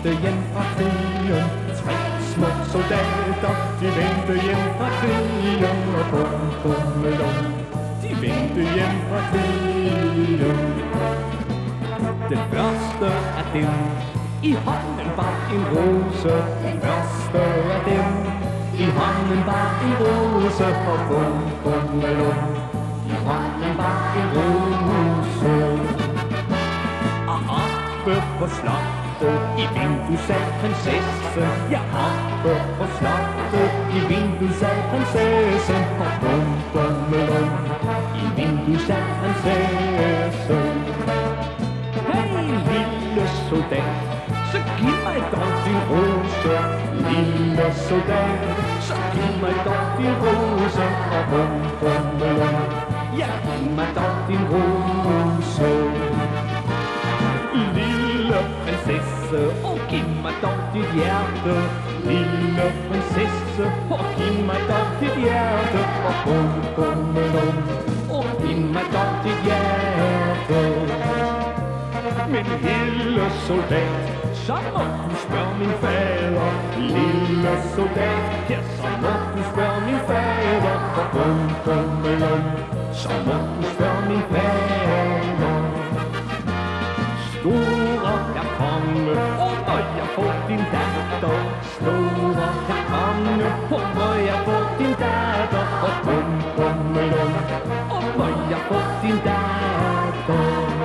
vendte hjem fra krigen. 3 små soldater, de vendte hjem fra krigen. Og bum, bummelum, de vendte hjem fra krigen. Den første af dem i hånden var en rose. Den første af dem i hånden var en rose. Og bum, bummelum, i hånden var en rose. Og oppe på slottet i vinduet sad prinsessen. Ja, oppe på slottet i vinduet sad prinsessen. Og bum, bummelum, i vinduet sad prinsessen. Hey, lille soldat, så giv mig dog din rose. Lille soldat, så giv mig dog din rose. Og bum, bummelum, ja, giv mig dog din rose. Lille prinsesse, og giv mig dog dit hjerte. Lille prinsesse, og giv mig dog dit hjerte. Og bum, bummelum, og giv mig dog dit hjerte. Men lille soldat, så må du spørge min fader. Lille soldat, ja, så må du spørge min fader. Og bum, bummelum, så må du spørge min fader. Store herr konge, og må jeg få din datter. Store herr konge, og må jeg få din datter. Og bum, bummelum, og må jeg få din datter.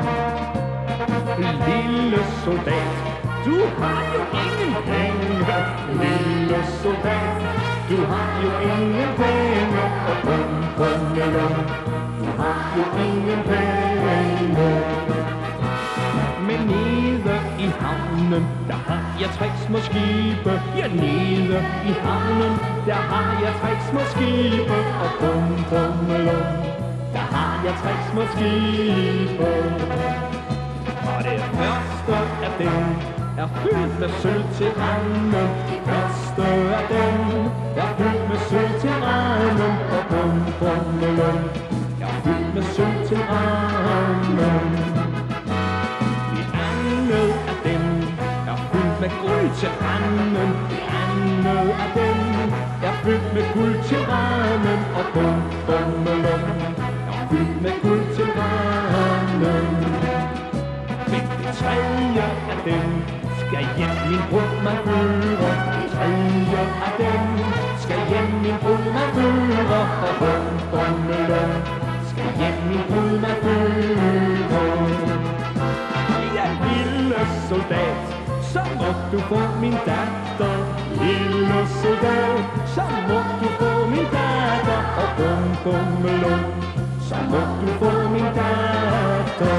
Lille soldat, du har jo ingen penge. Lille soldat, du har jo ingen penge. Og bum, bummelum, du har jo ingen penge. Men nede i havnen, der har jeg 3 små skibe. Ja, nede i havnen, der har jeg 3 små skibe. Og bum, bummelum, der har jeg 3 små skibe. Og det første af dem er fyldt med sølv til randen. Det første af dem er fyldt med sølv til randen. Og bum, bummelum, er fyldt med sølv til randen. Det andet af dem er fyldt med guld til randen. Det andet af dem er fyldt med guld til randen. Og bum, bummelum, er fyldt med guld til randen. Det tredje af dem skal hjem min brud mig føre. Det tredje af dem skal hjem min brud mig føre. Og bum, bummelum, skal hjem min brud mig føre. Ja, lille soldat, så må du få min datter. Lille soldat, så må du få min datter. Og bum, bummelum, så må du få min datter.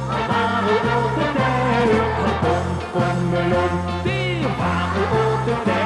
Det var 8 dage.